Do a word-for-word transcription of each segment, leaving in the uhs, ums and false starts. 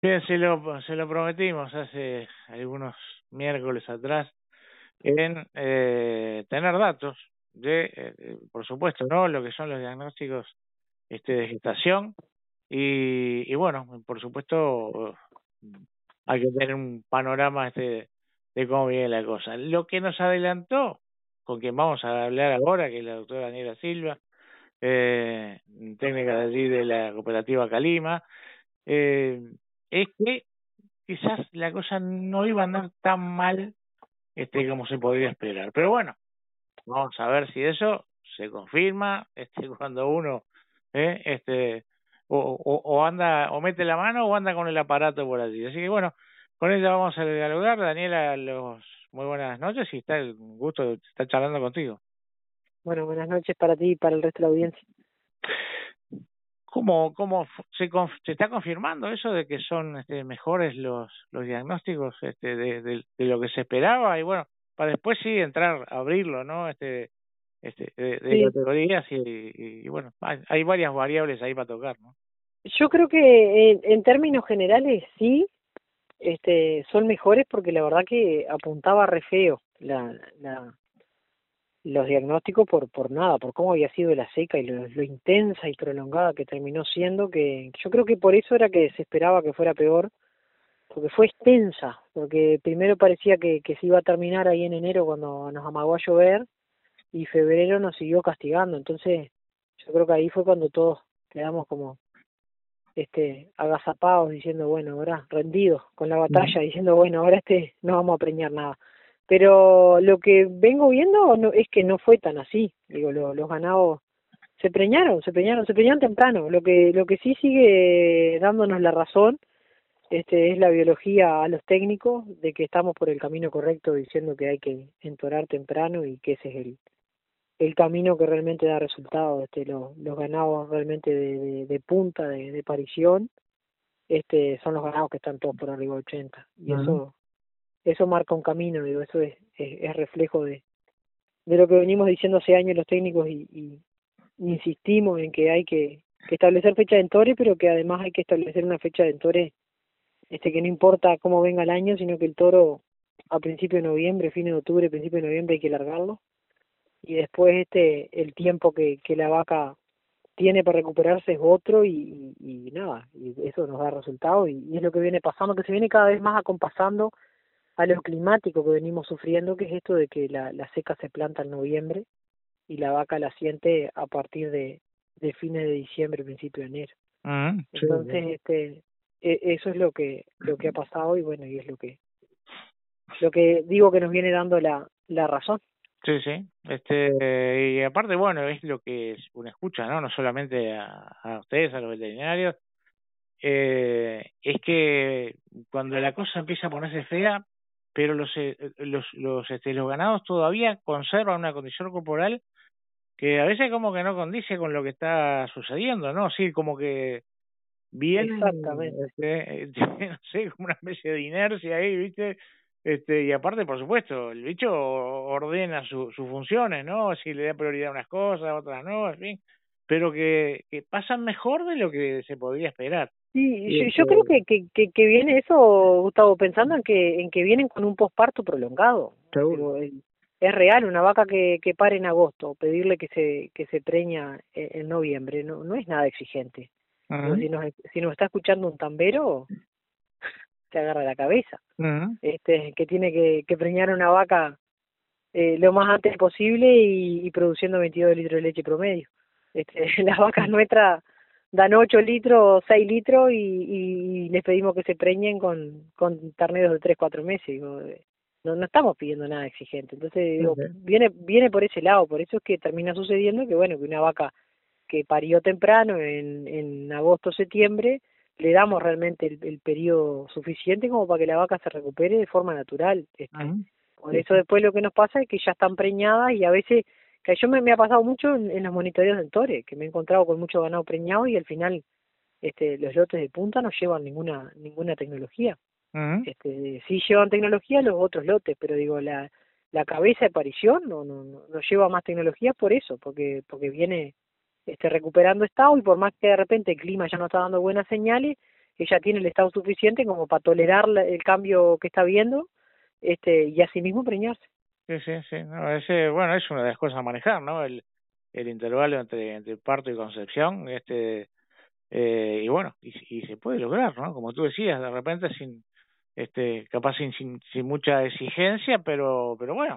Bien, se lo, se lo prometimos hace algunos miércoles atrás en eh, tener datos de, eh, eh, por supuesto, ¿no? Lo que son los diagnósticos este, de gestación y, y bueno, por supuesto, hay que tener un panorama este de cómo viene la cosa. Lo que nos adelantó, con quien vamos a hablar ahora, que es la doctora Daniela Silva, eh, técnica de allí de la cooperativa Calima, eh, es que quizás la cosa no iba a andar tan mal este como se podría esperar. Pero bueno, vamos a ver si eso se confirma este cuando uno eh, este o, o, o anda o mete la mano o anda con el aparato por allí. Así que bueno, con ella vamos a dialogar. Daniela, los muy buenas noches y está el gusto de estar charlando contigo. Bueno, buenas noches para ti y para el resto de la audiencia. ¿Cómo, cómo se, conf- se está confirmando eso de que son este, mejores los, los diagnósticos este, de, de, de lo que se esperaba? Y bueno, para después sí entrar a abrirlo, ¿no? Este, este, de, de Sí, categorías y, y, y bueno, hay, hay varias variables ahí para tocar, ¿no? yo creo que en, en términos generales sí, este, son mejores porque la verdad que apuntaba re feo la, la, los diagnósticos por, por nada, por cómo había sido la seca y lo, lo intensa y prolongada que terminó siendo, que yo creo que por eso era que se esperaba que fuera peor, porque fue extensa, porque primero parecía que, que se iba a terminar ahí en enero cuando nos amagó a llover y febrero nos siguió castigando, entonces yo creo que ahí fue cuando todos quedamos como este agazapados diciendo bueno, ahora rendidos con la Ujú. batalla, diciendo bueno, ahora este no vamos a preñar nada. Pero lo que vengo viendo no, es que no fue tan así. Digo, lo, los ganados se preñaron, se preñaron, se preñaron temprano. Lo que lo que sí sigue dándonos la razón este es la biología a los técnicos de que estamos por el camino correcto diciendo que hay que entorar temprano y que ese es el el camino que realmente da resultados. Este los los ganados realmente de, de, de punta de, de parición este son los ganados que están todos por arriba de ochenta y Ujú. eso eso marca un camino, digo, eso es, es, es reflejo de, de lo que venimos diciendo hace años los técnicos y, y insistimos en que hay que, que establecer fecha de entore, pero que además hay que establecer una fecha de entore este que no importa cómo venga el año, sino que el toro a principio de noviembre, fin de octubre, principio de noviembre hay que largarlo y después este el tiempo que, que la vaca tiene para recuperarse es otro y, y, y nada, y eso nos da resultados y, y es lo que viene pasando, que se viene cada vez más acompasando a lo climático que venimos sufriendo, que es esto de que la, la seca se planta en noviembre y la vaca la siente a partir de, de fines de diciembre, principio de enero. Ujú. Sí, Entonces, sí. este, e- eso es lo que, lo que ha pasado y bueno, y es lo que, lo que digo que nos viene dando la, la razón. Sí, sí. Este, y aparte, bueno, es lo que uno escucha, ¿no? No solamente a, a ustedes, a los veterinarios, eh, es que cuando la cosa empieza a ponerse fea, pero los eh, los los este, los ganados todavía conservan una condición corporal que a veces como que no condice con lo que está sucediendo, ¿no? Sí, como que vienen, Exactamente. este, no sé, como una especie de inercia ahí, ¿viste? Este, y aparte, por supuesto, el bicho ordena su, sus funciones, ¿no? Si le da prioridad a unas cosas, a otras no, en fin, pero que, que pasan mejor de lo que se podría esperar. Sí, Y yo, yo creo este, que, que, que, que viene eso, Gustavo, pensando en que, en que vienen con un posparto prolongado. seguro. Digo, el- es real, una vaca que, que pare en agosto, pedirle que se, que se preña en, en noviembre, no, no es nada exigente. Digo, Ujú, si nos, si nos está escuchando un tambero, se agarra la cabeza. ujú, Este, que tiene que, que preñar una vaca eh, lo más antes posible y, y produciendo veintidós litros de leche promedio. Este, las vacas nuestras dan ocho litros, seis litros y, y les pedimos que se preñen con, con terneros de tres cuatro meses. Digo, eh, no, no estamos pidiendo nada exigente. Entonces, digo, ujú, viene, viene por ese lado, por eso es que termina sucediendo que, bueno, que una vaca que parió temprano en, en agosto, septiembre, le damos realmente el, el periodo suficiente como para que la vaca se recupere de forma natural. Este, ujú. por Sí, eso sí. después lo que nos pasa es que ya están preñadas y a veces, que yo me, me ha pasado mucho en, en los monitoreos del Tore, que me he encontrado con mucho ganado preñado y al final este, los lotes de punta no llevan ninguna ninguna tecnología. Ujú, Este, sí llevan tecnología los otros lotes, pero digo, la, la cabeza de parición no, no, no, no lleva más tecnología por eso, porque, porque viene este, recuperando estado y por más que de repente el clima ya no está dando buenas señales, ella tiene el estado suficiente como para tolerar la- el cambio que está viendo, este, y asimismo preñarse. Sí, sí, sí. No, ese, bueno, es una de las cosas a manejar, ¿no? El, el intervalo entre, entre parto y concepción, este, eh, y bueno, y, y se puede lograr, ¿no? Como tú decías, de repente sin, este, capaz sin, sin, sin mucha exigencia, pero, pero bueno,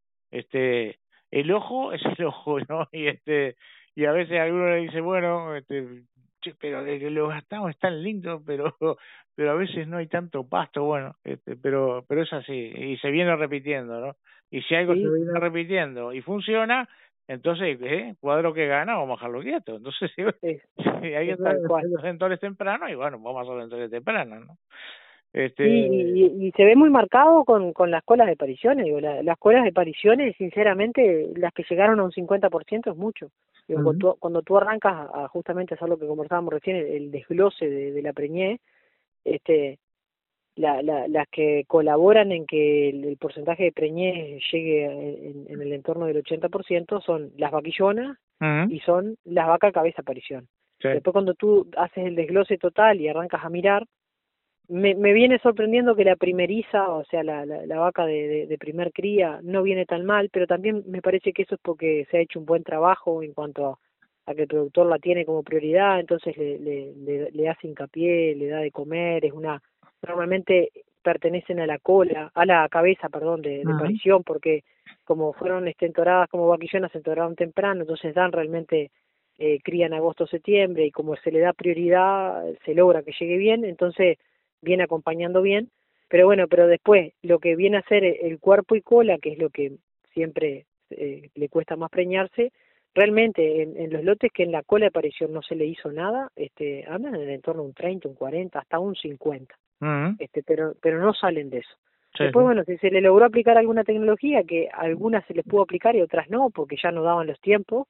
este, el ojo es el ojo, ¿no? Y este, y a veces alguno le dice, bueno, este, che, pero de que lo gastamos es tan lindo, pero, pero a veces no hay tanto pasto, bueno, este, pero, pero es así, y se viene repitiendo, ¿no? Y si algo se Sí, viene repitiendo y funciona, entonces, ¿eh? Cuadro que gana, vamos a dejarlo quieto. Entonces, si es, hay que es hacer tal cual. los sensores tempranos, y bueno, vamos a hacer los sensores tempranos, ¿no? Sí, Este, y, y, y se ve muy marcado con, con las colas de pariciones. Digo, la- las colas de pariciones, sinceramente, las que llegaron a un cincuenta por ciento es mucho. Digo, cuando Ujú. tú, cuando tú arrancas a, a justamente hacer lo que conversábamos recién, el, el desglose de, de la preñez, este, la, la, las que colaboran en que el, el porcentaje de preñez llegue a- en, en el entorno del ochenta por ciento son las vaquillonas Ujú. y son las vacas cabeza aparición. Sí. Después cuando tú haces el desglose total y arrancas a mirar, me, me viene sorprendiendo que la primeriza, o sea, la, la, la vaca de, de, de primer cría, no viene tan mal, pero también me parece que eso es porque se ha hecho un buen trabajo en cuanto a, a que el productor la tiene como prioridad, entonces le, le, le, le hace hincapié, le da de comer, es una, normalmente pertenecen a la cola, a la cabeza, perdón, de, de Ujú. parición, porque como fueron estentoradas como vaquillonas, se entoraron temprano, entonces dan realmente, eh, cría en agosto, septiembre, y como se le da prioridad, se logra que llegue bien, entonces viene acompañando bien, pero bueno, pero después lo que viene a ser el cuerpo y cola, que es lo que siempre eh, le cuesta más preñarse, realmente en, en los lotes que en la cola de aparición no se le hizo nada, este, andan en el entorno de un treinta, un cuarenta, hasta un cincuenta, Ujú. este, pero, pero no salen de eso. Sí, Después, sí. bueno, si se le logró aplicar alguna tecnología, que algunas se les pudo aplicar y otras no, porque ya no daban los tiempos,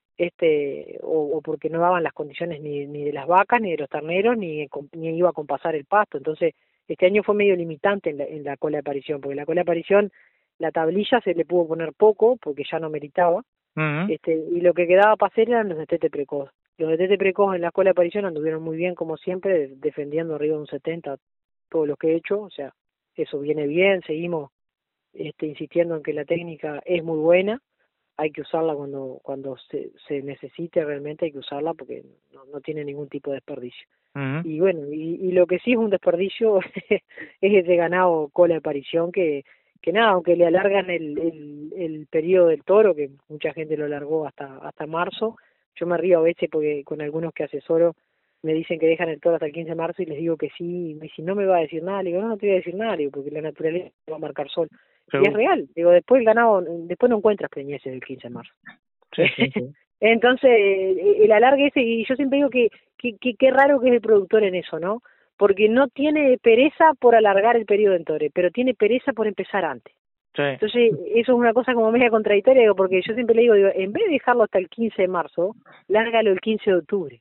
este o, o porque no daban las condiciones ni, ni de las vacas ni de los terneros ni, ni iba a compasar el pasto, entonces este año fue medio limitante en la, en la cola de aparición, porque la cola de aparición la tablilla se le pudo poner poco porque ya no meritaba, Ujú. este y lo que quedaba para hacer eran los de tete precoz. Los de tete precoz en la cola de aparición anduvieron muy bien como siempre, de- defendiendo arriba de un setenta todo lo que he hecho, o sea, eso viene bien, seguimos este insistiendo en que la técnica es muy buena, hay que usarla cuando cuando se, se necesite, realmente hay que usarla porque no, no tiene ningún tipo de desperdicio. Ujú. Y bueno, y, y lo que sí es un desperdicio es ese ganado cola de aparición que, que nada, aunque le alargan el, el, el periodo del toro, que mucha gente lo alargó hasta, hasta marzo, yo me río a veces porque con algunos que asesoro me dicen que dejan el toro hasta el quince de marzo y les digo que sí, y me dicen, no me va a decir nada, le digo, no, no te voy a decir nada, le digo, porque la naturaleza va a marcar sol. Y es Seguro. real, digo, después el ganado, después no encuentras preñeces del quince de marzo. Sí, sí, sí. Entonces, eh, el alargue ese, y yo siempre digo que que, que qué raro que es el productor en eso, ¿no? Porque no tiene pereza por alargar el periodo en tore, pero tiene pereza por empezar antes. Sí. Entonces, eso es una cosa como media contradictoria, digo, porque yo siempre le digo, digo, en vez de dejarlo hasta el quince de marzo, lárgalo el quince de octubre.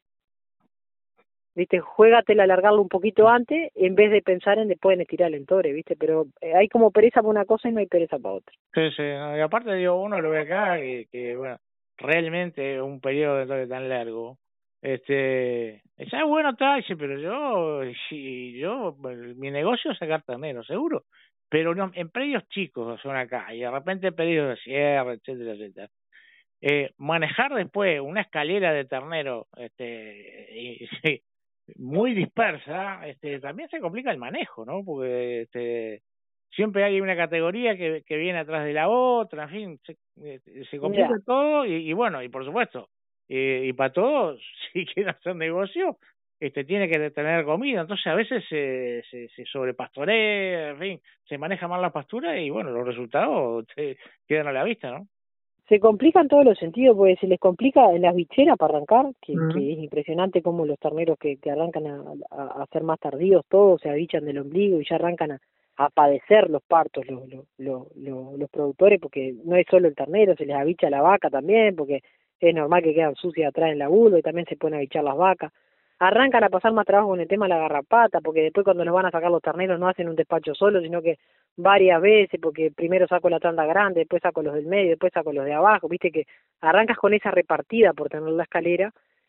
¿Viste? Juégatela a alargarlo un poquito antes, en vez de pensar en después en estirar el tore, ¿viste? Pero eh, hay como pereza para una cosa y no hay pereza para otra. Sí, sí. No, y aparte, digo, uno lo ve acá que, que bueno, realmente un periodo de todo tan largo, este, ya bueno, está, dice, pero yo, si yo, bueno, mi negocio es sacar terneros, seguro, pero no, en predios chicos son acá, y de repente pedidos de sierra, etcétera, etcétera. Eh, manejar después una escalera de ternero, este, y, sí, muy dispersa, este, también se complica el manejo, ¿no? Porque este, siempre hay una categoría que, que viene atrás de la otra, en fin, se, eh, se complica Mira, todo y, y bueno, y por supuesto, eh, y para todos, si quieren hacer negocio, este, tiene que tener comida, entonces a veces se, se, se sobrepastorea, en fin, se maneja mal la pastura y bueno, los resultados te quedan a la vista, ¿no? se complica en todos los sentidos, porque se les complica en las bicheras para arrancar, que, Ujú. que es impresionante cómo los terneros que, que arrancan a, a, a ser más tardíos, todos se avichan del ombligo y ya arrancan a, a padecer los partos los, los, los, los, los productores, porque no es solo el ternero, se les avicha la vaca también, porque es normal que quedan sucias atrás en la vulva y también se pueden avichar las vacas. Arrancan a pasar más trabajo con el tema de la garrapata, porque después cuando los van a sacar los terneros no hacen un despacho solo, sino que varias veces, porque primero saco la tanda grande, después saco los del medio, después saco los de abajo, viste que arrancas con esa repartida por tener la escalera,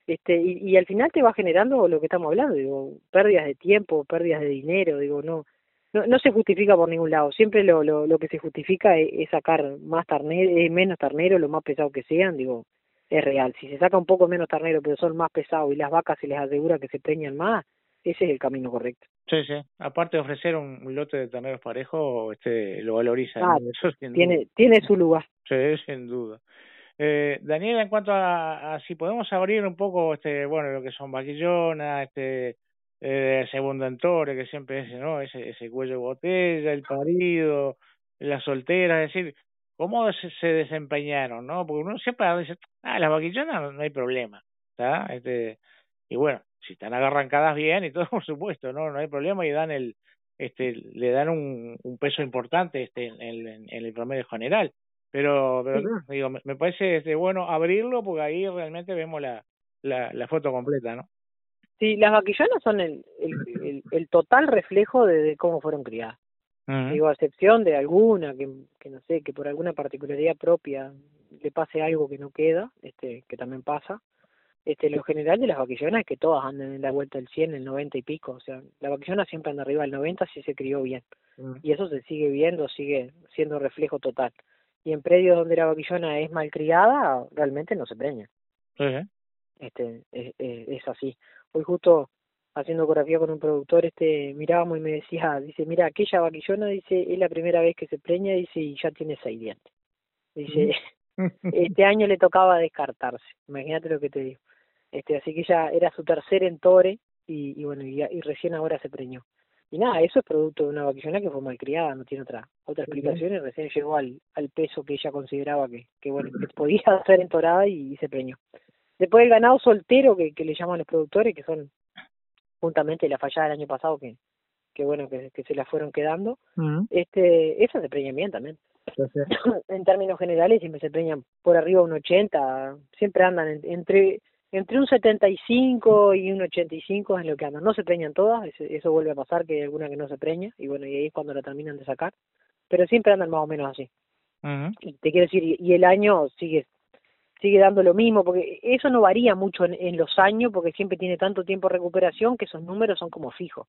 Este, y, y al final te va generando lo que estamos hablando, digo, pérdidas de tiempo, pérdidas de dinero, digo, no, no, no se justifica por ningún lado. Siempre lo, lo, lo que se justifica es, es sacar más ternero, eh, menos ternero, lo más pesado que sean, digo, es real. Si se saca un poco menos ternero, pero son más pesados y las vacas se les asegura que se preñan más, ese es el camino correcto. Sí, sí. Aparte de ofrecer un, un lote de terneros parejos, este, lo valoriza, ¿no? Ah, Eso sin duda. tiene, tiene su lugar. Sí, sin duda. Eh, Daniela, en cuanto a, a si podemos abrir un poco, este, bueno, lo que son vaquillonas, este, eh, segundo entore, que siempre es, ¿no? Ese, ese cuello de botella, el parido, la soltera, es decir, cómo se, se desempeñaron, ¿no? Porque uno siempre dice, ah, las vaquillonas no, no hay problema, ¿está? Este, y bueno, si están arrancadas bien y todo, por supuesto, ¿no? No hay problema y dan el, este, le dan un, un peso importante, este, en, en, en el promedio general. Pero, pero Sí, no, digo, me, me parece este, bueno abrirlo porque ahí realmente vemos la, la, la foto completa, ¿no? sí, las vaquillonas son el, el, el, el total reflejo de, de cómo fueron criadas. Ujú. Digo, a excepción de alguna que, que no sé, que por alguna particularidad propia le pase algo que no queda, este, que también pasa. Este, lo general de las vaquillonas es que todas andan en la vuelta del cien, el noventa y pico, o sea, la vaquillona siempre anda arriba del noventa si se crió bien. Ujú. Y eso se sigue viendo, sigue siendo reflejo total. Y en predios donde la vaquillona es malcriada, realmente no se preña. Sí, sí. Este, es, es, es así. Hoy justo haciendo ecografía con un productor, este, mirábamos y me decía, dice, mira, aquella vaquillona, dice, es la primera vez que se preña, dice, y ya tiene seis dientes. Dice, Ujú. este año le tocaba descartarse, imagínate lo que te digo. Este, así que ya era su tercer entore, y, y bueno, y, y recién ahora se preñó. Y nada, eso es producto de una vaquillona que fue malcriada, no tiene otra otra explicación, y recién llegó al, al peso que ella consideraba que, que bueno, que podía ser entorada y, y se preñó. Después el ganado soltero, que, que le llaman los productores, que son juntamente la fallada del año pasado, que, que bueno, que, que se la fueron quedando, Ujú. este, esas se preñan bien también. Sí, sí. En términos generales siempre se preñan por arriba de un ochenta, siempre andan en- entre entre un setenta y cinco y un ochenta y cinco es lo que andan. No se preñan todas, eso, eso vuelve a pasar, que hay alguna que no se preña, y bueno, y ahí es cuando la terminan de sacar, pero siempre andan más o menos así. Ujú. Y te quiero decir, y, y el año sigue sigue dando lo mismo, porque eso no varía mucho en, en los años, porque siempre tiene tanto tiempo de recuperación que esos números son como fijos.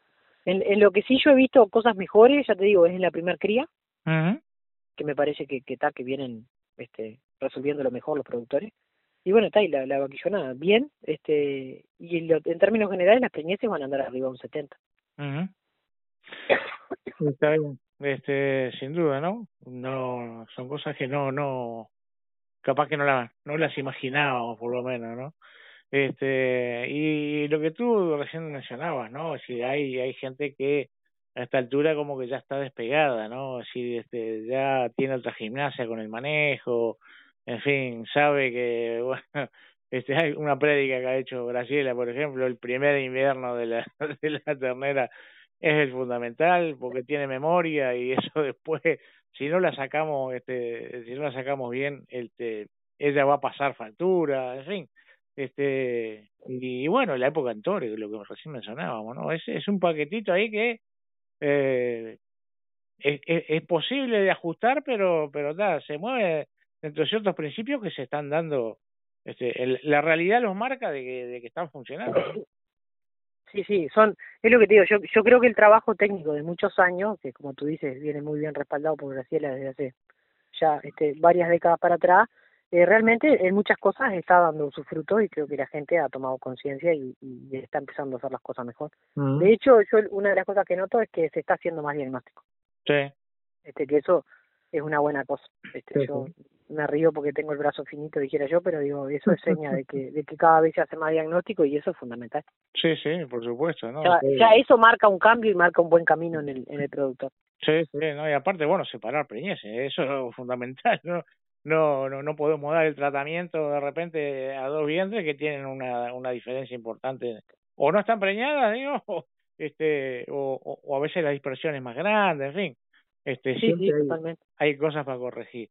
En, en lo que sí yo he visto cosas mejores, ya te digo, es en la primer cría, Ujú. que me parece que que, ta, que vienen este resolviendo lo mejor los productores. Y bueno, está, y la, la vaquillona bien, este y en, lo- en términos generales las preñeces van a andar arriba de un setenta. Ujú. Está bien. Este, sin duda, ¿no? No, son cosas que no, no, capaz que no las, no las imaginábamos, por lo menos, ¿no? Este, y lo que tú recién mencionabas, ¿no? Si hay, hay gente que a esta altura como que ya está despegada, ¿no? Si este, ya tiene otra gimnasia con el manejo, en fin, sabe que, bueno, este, hay una prédica que ha hecho Graciela, por ejemplo, el primer invierno de la, de la ternera es el fundamental porque tiene memoria y eso después, si no la sacamos, este, si no la sacamos bien, este, ella va a pasar factura, en fin. Este, y, y bueno, la época en Torre, lo que recién mencionábamos, ¿no? Es, es un paquetito ahí que eh, es, es, es posible de ajustar, pero, pero da, se mueve dentro de ciertos principios que se están dando, este, el, la realidad los marca de que, de que están funcionando. Sí, sí, son, es lo que te digo, yo yo creo que el trabajo técnico de muchos años, que como tú dices, viene muy bien respaldado por Graciela desde hace ya este varias décadas para atrás, eh, realmente en muchas cosas está dando sus frutos y creo que la gente ha tomado conciencia y, y está empezando a hacer las cosas mejor. Mm. De hecho, yo una de las cosas que noto es que se está haciendo más diagnóstico, Sí, este que eso es una buena cosa. Este sí, yo sí. me río porque tengo el brazo finito, dijera yo, pero digo, eso es seña de que de que cada vez se hace más diagnóstico y eso es fundamental. Sí, sí, por supuesto, ¿no? Ya, Sí, ya eso marca un cambio y marca un buen camino en el en el productor. sí, sí, ¿no? Y aparte, bueno, separar preñeces, eso es fundamental, ¿no? No, no, no podemos dar el tratamiento de repente a dos vientres que tienen una, una diferencia importante. O no están preñadas, digo, o, este, o, o, o a veces la dispersión es más grande, en fin. Este, Sí, sí, siempre hay, totalmente. hay cosas para corregir.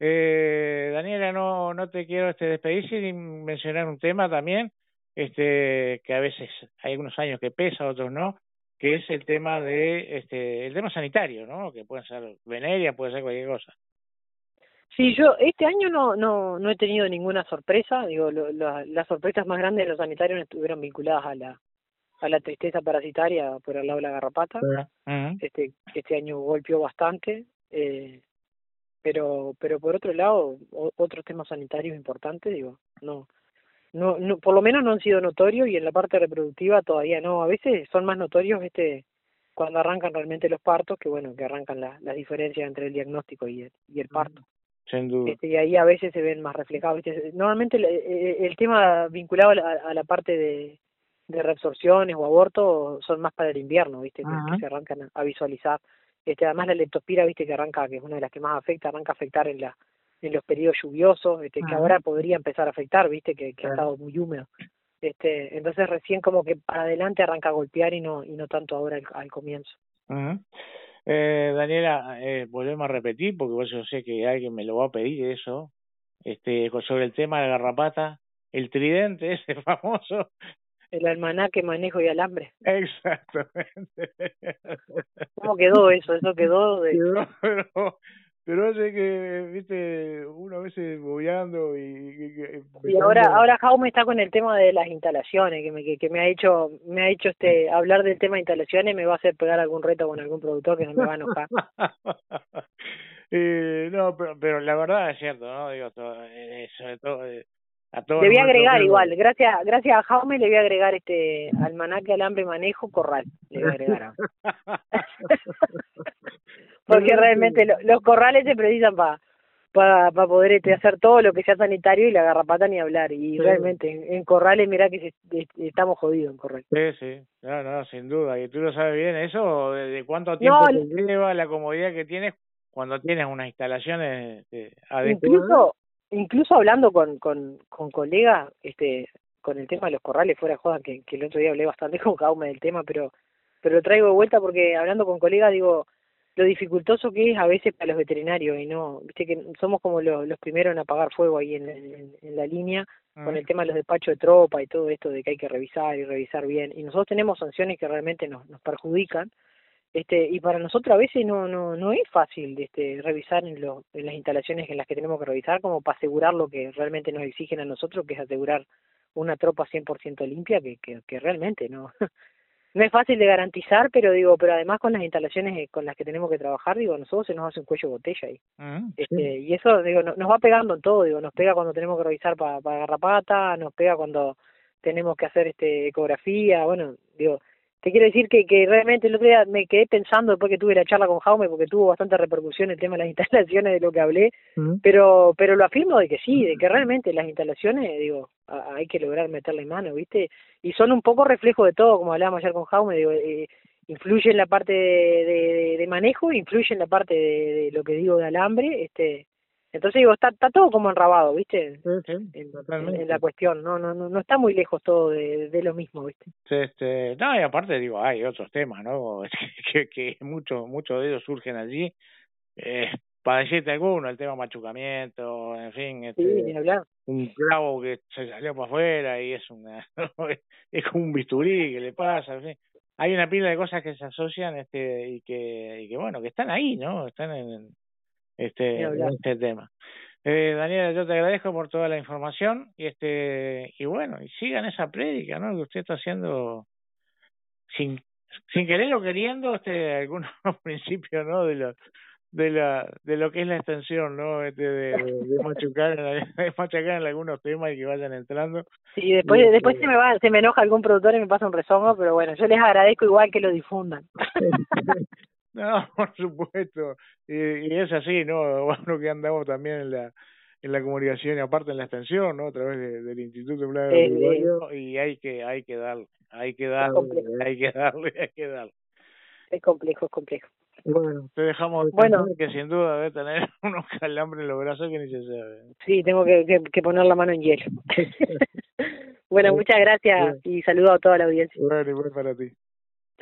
Eh, Daniela, no, no te quiero este, despedir sin mencionar un tema también, este, que a veces hay algunos años que pesa, otros no, que es el tema de este el tema sanitario, ¿no? Que puede ser veneria, puede ser cualquier cosa. Sí, yo este año no no no he tenido ninguna sorpresa, digo, lo, la- las sorpresas más grandes de los sanitarios estuvieron vinculadas a la a la tristeza parasitaria por el lado de la garrapata. Ujú. Este este año golpeó bastante, eh, pero pero por otro lado, o- otros temas sanitarios importantes, digo, no no no por lo menos no han sido notorios y en la parte reproductiva todavía no. A veces son más notorios, este cuando arrancan realmente los partos, que bueno, que arrancan la- las diferencias entre el diagnóstico y el, y el parto. Sin duda. Este, y ahí a veces se ven más reflejados. ¿Viste? Normalmente el, el- el tema vinculado a la, a la parte de, de reabsorciones o aborto son más para el invierno, ¿viste? Que, que Ujú. se arrancan a, a visualizar. Este, además la leptospira, ¿viste? Que arranca, que es una de las que más afecta, arranca a afectar en la en los periodos lluviosos, este, que Ujú. ahora podría empezar a afectar, ¿viste? Que, que ha Claro. estado muy húmedo. Este, entonces recién como que para adelante arranca a golpear y no y no tanto ahora al, al comienzo. Ujú. Eh, Daniela, eh, volvemos a repetir, porque vos yo sé que alguien me lo va a pedir eso, este, sobre el tema de la garrapata, el tridente ese famoso. El almanaque, manejo y alambre. Exactamente. ¿Cómo quedó eso? Eso quedó de... Quedó, pero, pero sé que, viste, uno a veces bobeando y, y- y Y ahora, empezando. ahora Jaume está con el tema de las instalaciones, que me, que, que me ha hecho, me ha hecho este hablar del tema de instalaciones, me va a hacer pegar algún reto con algún productor que no me va a enojar. eh, no, pero, pero la verdad es cierto, ¿no? Digo, todo, eh, sobre todo, eh, a todos Le voy a nuestros agregar igual, amigos. gracias, gracias a Jaume le voy a agregar este almanaque, alambre, manejo, corral, le voy a agregar ahora. Porque Pero realmente este, lo- los corrales se precisan para para para poder este, hacer todo lo que sea sanitario y la garrapata ni hablar. Y sí, realmente en, en corrales, mirá que se- est- estamos jodidos en corrales. sí, sí, no, no, sin duda. Y tú lo sabes bien, eso, de, de cuánto No, tiempo te lleva, la comodidad que tienes cuando tienes unas instalaciones eh, adecuadas. incluso incluso hablando con con con colegas, este con el tema de los corrales, fuera de joda, que, que el otro día hablé bastante con Jaume del tema, pero pero lo traigo de vuelta porque hablando con colegas digo lo dificultoso que es a veces para los veterinarios y no, viste que somos como los, los primeros en apagar fuego ahí en, en, en la línea con Mm. el tema de los despachos de tropa y todo esto de que hay que revisar y revisar bien, y nosotros tenemos sanciones que realmente nos, nos perjudican, este y para nosotros a veces no no no es fácil este revisar en, lo, en las instalaciones en las que tenemos que revisar como para asegurar lo que realmente nos exigen a nosotros, que es asegurar una tropa cien por ciento limpia, que, que, que realmente no no es fácil de garantizar, pero digo, pero además con las instalaciones eh, con las que tenemos que trabajar, digo, a nosotros se nos hace un cuello de botella ahí. Mm, sí. Este, y eso, digo, no- nos va pegando en todo, digo, nos pega cuando tenemos que revisar para pa garrapata, nos pega cuando tenemos que hacer este ecografía, bueno, digo, te quiero decir que, que realmente el otro día me quedé pensando después que tuve la charla con Jaume, porque tuvo bastante repercusión el tema de las instalaciones de lo que hablé, Mm. pero pero lo afirmo de que sí, de que realmente las instalaciones, digo, a- hay que lograr meterle mano, ¿viste? Y son un poco reflejo de todo, como hablábamos ayer con Jaume, digo, eh, influye en la parte de, de, de manejo, influye en la parte de, de lo que digo de alambre, este, entonces digo, está, está todo como enrabado, ¿viste? Sí, sí, En, en, en la totalmente. cuestión, no, no, no, no está muy lejos todo de, de lo mismo, ¿viste? Este, no, y aparte digo, hay otros temas, ¿no? que, que muchos muchos de ellos surgen allí. Eh, para decirte alguno, el tema machucamiento, en fin, Sí, este, ni hablar. un clavo que se salió para afuera y es una, es como un bisturí que le pasa, en fin. Hay una pila de cosas que se asocian, este, y que, y que bueno, que están ahí, ¿no? Están en, Ni este, en hablar. este tema. Eh, Daniela, yo te agradezco por toda la información y este, y bueno, y sigan esa prédica, ¿no? Que usted está haciendo sin, sin querer o queriendo, este, algunos principios, ¿no? De lo, de la, de lo que es la extensión, ¿no? Este, de, de, de machucar, en, de machacar en algunos temas y que vayan entrando. Sí, Y después, después se este, me va, se me enoja algún productor y me pasa un rezongo, pero bueno, yo les agradezco igual que lo difundan. no, por supuesto. Y, y es así, ¿no? Bueno, que andamos también en la en la comunicación y aparte en la extensión, ¿no? A través de, del Instituto de Plan Es, es, Agropecuario y hay que hay que darle, hay que es darle, complejo, hay que darle, hay que darle. es complejo, es complejo. Bueno, te dejamos descansar, Bueno, que sin duda debe tener unos calambres en los brazos que ni se sabe. sí, tengo que, que, que poner la mano en hielo. Bueno, muchas gracias Bueno, y saludo a toda la audiencia. bueno, igual para ti.